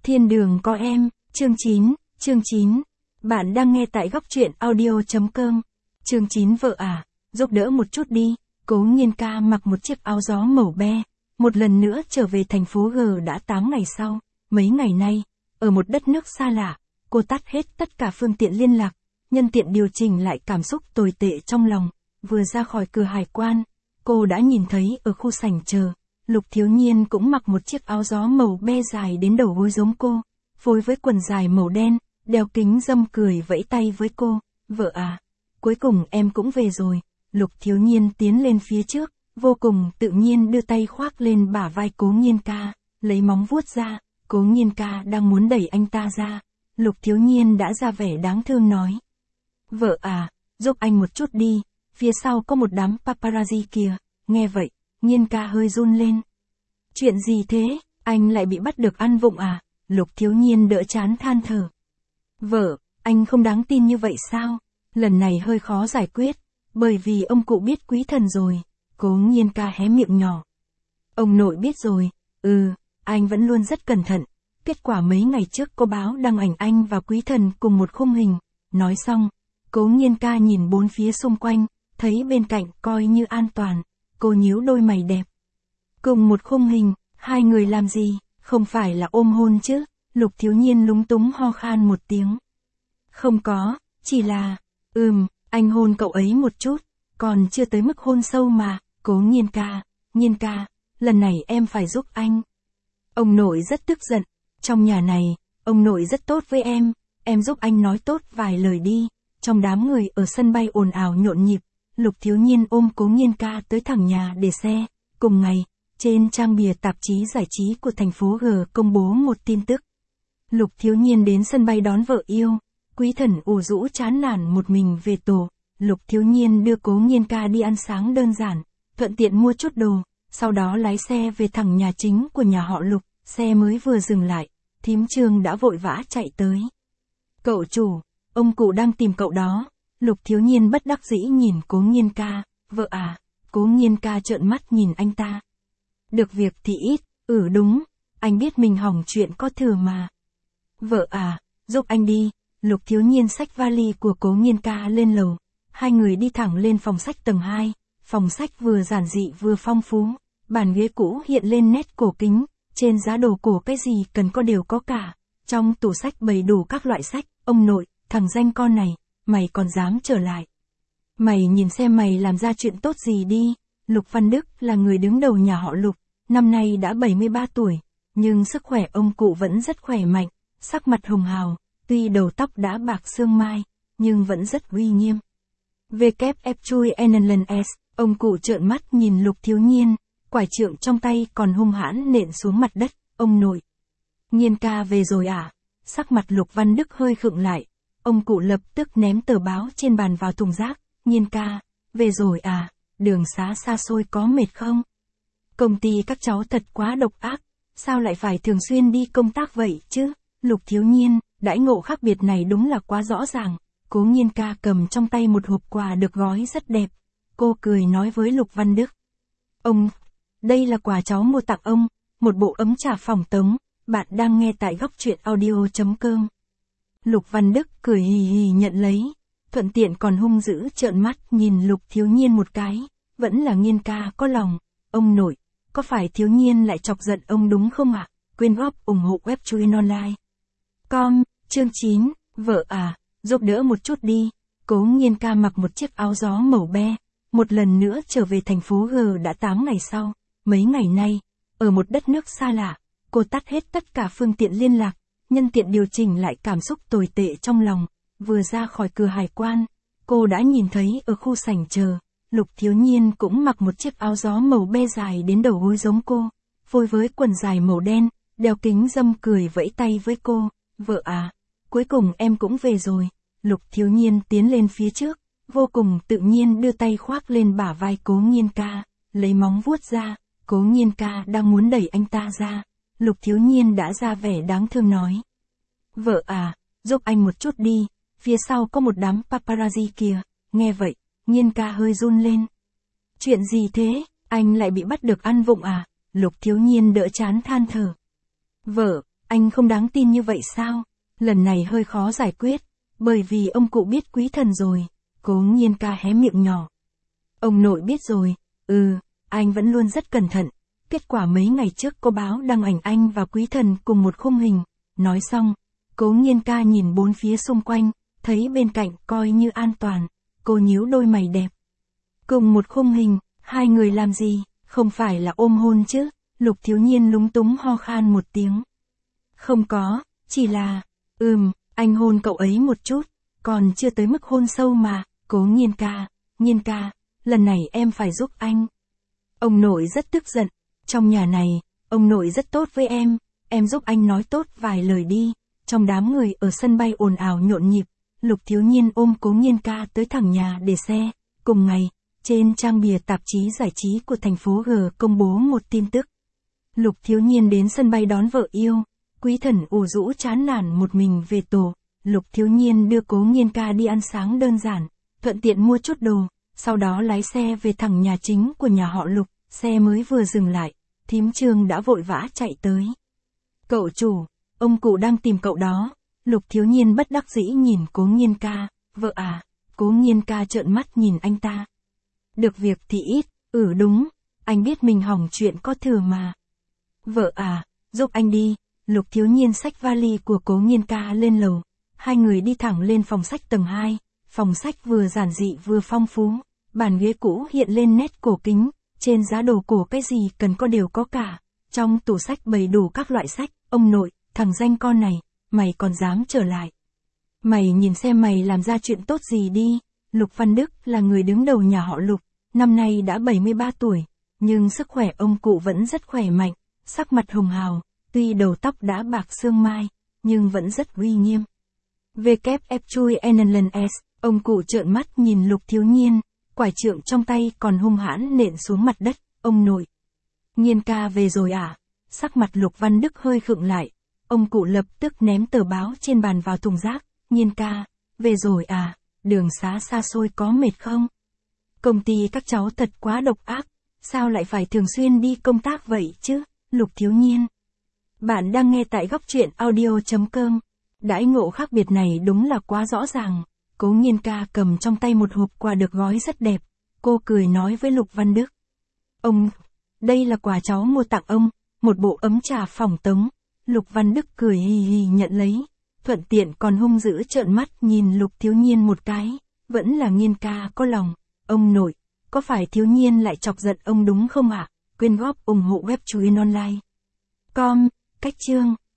Thiên đường có em, chương 9. Bạn đang nghe tại góc truyện audio.com. Chương 9 vợ à, giúp đỡ một chút đi. Cố Nhiên Ca mặc một chiếc áo gió màu be, một lần nữa trở về thành phố G đã 8 ngày sau. Mấy ngày nay, ở một đất nước xa lạ, cô tắt hết tất cả phương tiện liên lạc, nhân tiện điều chỉnh lại cảm xúc tồi tệ trong lòng. Vừa ra khỏi cửa hải quan, cô đã nhìn thấy ở khu sảnh chờ, Lục Thiếu Nhiên cũng mặc một chiếc áo gió màu be dài đến đầu gối giống cô, phối với quần dài màu đen, đeo kính râm cười vẫy tay với cô. Vợ à, cuối cùng em cũng về rồi. Lục Thiếu Nhiên tiến lên phía trước, vô cùng tự nhiên đưa tay khoác lên bả vai Cố Nhiên Ca, lấy móng vuốt ra. Cố Nhiên Ca đang muốn đẩy anh ta ra, Lục Thiếu Nhiên đã ra vẻ đáng thương nói: Vợ à, giúp anh một chút đi, phía sau có một đám paparazzi kìa. Nghe vậy, Nhiên Ca hơi run lên. Chuyện gì thế, anh lại bị bắt được ăn vụng à? Lục Thiếu Nhiên đỡ chán than thở. Vợ, anh không đáng tin như vậy sao? Lần này hơi khó giải quyết, bởi vì ông cụ biết quý thần rồi. Cố Nhiên Ca hé miệng nhỏ. Ông nội biết rồi, anh vẫn luôn rất cẩn thận. Kết quả mấy ngày trước có báo đăng ảnh anh và quý thần cùng một khung hình. Nói xong, Cố Nhiên Ca nhìn bốn phía xung quanh, thấy bên cạnh coi như an toàn. Cô nhíu đôi mày đẹp. Cùng một khung hình, hai người làm gì, không phải là ôm hôn chứ? Lục Thiếu Nhiên lúng túng ho khan một tiếng. Không có, chỉ là, anh hôn cậu ấy một chút, còn chưa tới mức hôn sâu mà. Cố Nhiên Ca, lần này em phải giúp anh. Ông nội rất tức giận, trong nhà này, ông nội rất tốt với em giúp anh nói tốt vài lời đi. Trong đám người ở sân bay ồn ào nhộn nhịp, Lục Thiếu Nhiên ôm Cố Nhiên Ca tới thẳng nhà để xe. Cùng ngày, trên trang bìa tạp chí giải trí của thành phố G công bố một tin tức. Lục Thiếu Nhiên đến sân bay đón vợ yêu, quý thần ủ rũ chán nản một mình về tổ. Lục Thiếu Nhiên đưa Cố Nhiên Ca đi ăn sáng đơn giản, thuận tiện mua chút đồ, sau đó lái xe về thẳng nhà chính của nhà họ Lục. Xe mới vừa dừng lại, thím Trương đã vội vã chạy tới. Cậu chủ, ông cụ đang tìm cậu đó. Lục Thiếu Nhiên bất đắc dĩ nhìn Cố Nhiên Ca. Vợ à? Cố Nhiên Ca trợn mắt nhìn anh ta. Được việc thì ít, đúng, anh biết mình hỏng chuyện có thừa mà. Vợ à, giúp anh đi. Lục Thiếu Nhiên xách vali của Cố Nhiên Ca lên lầu. Hai người đi thẳng lên phòng sách tầng 2. Phòng sách vừa giản dị vừa phong phú. Bàn ghế cũ hiện lên nét cổ kính. Trên giá đồ cổ cái gì cần có đều có cả. Trong tủ sách bày đủ các loại sách. Ông nội, thằng danh con này, mày còn dám trở lại. Mày nhìn xem mày làm ra chuyện tốt gì đi. Lục Văn Đức là người đứng đầu nhà họ Lục, năm nay đã 73 tuổi, nhưng sức khỏe ông cụ vẫn rất khỏe mạnh, sắc mặt hồng hào, tuy đầu tóc đã bạc sương mai, nhưng vẫn rất uy nghiêm. WF Chui Enenlen S, ông cụ trợn mắt nhìn Lục Thiếu Nhiên, quải trượng trong tay còn hung hãn nện xuống mặt đất. Ông nội, Nhiên Ca về rồi à? Sắc mặt Lục Văn Đức hơi khựng lại, ông cụ lập tức ném tờ báo trên bàn vào thùng rác. Nhiên Ca, về rồi à? Đường xá xa xôi có mệt không? Công ty các cháu thật quá độc ác, sao lại phải thường xuyên đi công tác vậy chứ? Lục Thiếu Nhiên, đãi ngộ khác biệt này đúng là quá rõ ràng. Cố Nhiên Ca cầm trong tay một hộp quà được gói rất đẹp. Cô cười nói với Lục Văn Đức. Ông, đây là quà cháu mua tặng ông, một bộ ấm trà phòng tống. Bạn đang nghe tại góc truyện audio.com. Lục Văn Đức cười hì hì nhận lấy, thuận tiện còn hung dữ trợn mắt nhìn Lục Thiếu Nhiên một cái. Vẫn là Nhiên Ca có lòng. Ông nội, có phải Thiếu Nhiên lại chọc giận ông đúng không ạ? Quyên góp ủng hộ web Chuin Online. Chương 9, vợ à, giúp đỡ một chút đi. Cố Nhiên Ca mặc một chiếc áo gió màu be, một lần nữa trở về thành phố G đã 8 ngày sau. Mấy ngày nay, ở một đất nước xa lạ, cô tắt hết tất cả phương tiện liên lạc, nhân tiện điều chỉnh lại cảm xúc tồi tệ trong lòng. Vừa ra khỏi cửa hải quan, cô đã nhìn thấy ở khu sảnh chờ, Lục Thiếu Nhiên cũng mặc một chiếc áo gió màu be dài đến đầu gối giống cô, phối với quần dài màu đen, đeo kính râm cười vẫy tay với cô. Vợ à, cuối cùng em cũng về rồi. Lục Thiếu Nhiên tiến lên phía trước, vô cùng tự nhiên đưa tay khoác lên bả vai Cố Nhiên Ca, lấy móng vuốt ra. Cố Nhiên Ca đang muốn đẩy anh ta ra, Lục Thiếu Nhiên đã ra vẻ đáng thương nói. Vợ à, giúp anh một chút đi, phía sau có một đám paparazzi kìa. Nghe vậy, Nhiên Ca hơi run lên. Chuyện gì thế, anh lại bị bắt được ăn vụng à? Lục Thiếu Nhiên đỡ chán than thở. Vợ, anh không đáng tin như vậy sao? Lần này hơi khó giải quyết, bởi vì ông cụ biết Quý Thần rồi. Cố Nhiên Ca hé miệng nhỏ. Ông nội biết rồi, anh vẫn luôn rất cẩn thận. Kết quả mấy ngày trước có báo đăng ảnh anh và Quý Thần cùng một khung hình. Nói xong, Cố Nhiên Ca nhìn bốn phía xung quanh, thấy bên cạnh coi như an toàn. Cô nhíu đôi mày đẹp. Cùng một khung hình, hai người làm gì, không phải là ôm hôn chứ? Lục Thiếu Nhiên lúng túng ho khan một tiếng. Không có, chỉ là, anh hôn cậu ấy một chút, còn chưa tới mức hôn sâu mà. Cố Nhiên ca, lần này em phải giúp anh. Ông nội rất tức giận, trong nhà này, ông nội rất tốt với em giúp anh nói tốt vài lời đi. Trong đám người ở sân bay ồn ào nhộn nhịp, Lục Thiếu Nhiên ôm Cố Nhiên Ca tới thẳng nhà để xe. Cùng ngày, trên trang bìa tạp chí giải trí của thành phố G công bố một tin tức. Lục Thiếu Nhiên đến sân bay đón vợ yêu, Quý Thần ủ rũ chán nản một mình về tổ. Lục Thiếu Nhiên đưa Cố Nhiên Ca đi ăn sáng đơn giản, thuận tiện mua chút đồ, sau đó lái xe về thẳng nhà chính của nhà họ Lục. Xe mới vừa dừng lại, thím Trương đã vội vã chạy tới. Cậu chủ, ông cụ đang tìm cậu đó. Lục Thiếu Nhiên bất đắc dĩ nhìn Cố Nhiên Ca. Vợ à? Cố Nhiên Ca trợn mắt nhìn anh ta. Được việc thì ít, đúng, anh biết mình hỏng chuyện có thừa mà. Vợ à, giúp anh đi. Lục Thiếu Nhiên xách vali của Cố Nhiên Ca lên lầu. Hai người đi thẳng lên phòng sách tầng 2. Phòng sách vừa giản dị vừa phong phú. Bàn ghế cũ hiện lên nét cổ kính. Trên giá đồ cổ cái gì cần có đều có cả. Trong tủ sách bày đủ các loại sách. Ông nội, thằng danh con này, mày còn dám trở lại. Mày nhìn xem mày làm ra chuyện tốt gì đi. Lục Văn Đức là người đứng đầu nhà họ Lục. Năm nay đã 73 tuổi. Nhưng sức khỏe ông cụ vẫn rất khỏe mạnh. Sắc mặt hồng hào. Tuy đầu tóc đã bạc sương mai, nhưng vẫn rất uy nghiêm. WF chui NLS, ông cụ trợn mắt nhìn Lục Thiếu Nhiên, quải trượng trong tay còn hung hãn nện xuống mặt đất. Ông nội. Nhiên ca về rồi à? Sắc mặt Lục Văn Đức hơi khựng lại. Ông cụ lập tức ném tờ báo trên bàn vào thùng rác. Nhiên ca, về rồi à? Đường xá xa xôi có mệt không? Công ty các cháu thật quá độc ác. Sao lại phải thường xuyên đi công tác vậy chứ? Lục Thiếu Nhiên. Bạn đang nghe tại góc truyện audio.com. Đãi ngộ khác biệt này đúng là quá rõ ràng. Cố Nhiên Ca cầm trong tay một hộp quà được gói rất đẹp. Cô cười nói với Lục Văn Đức. Ông, đây là quà cháu mua tặng ông, một bộ ấm trà phòng tống. Lục Văn Đức cười hì hì nhận lấy. Thuận tiện còn hung dữ trợn mắt nhìn Lục Thiếu Nhiên một cái. Vẫn là Nhiên ca có lòng. Ông nội, có phải Thiếu Nhiên lại chọc giận ông đúng không ạ? Quyên góp ủng hộ web Chuyen Online. Com, cách chương.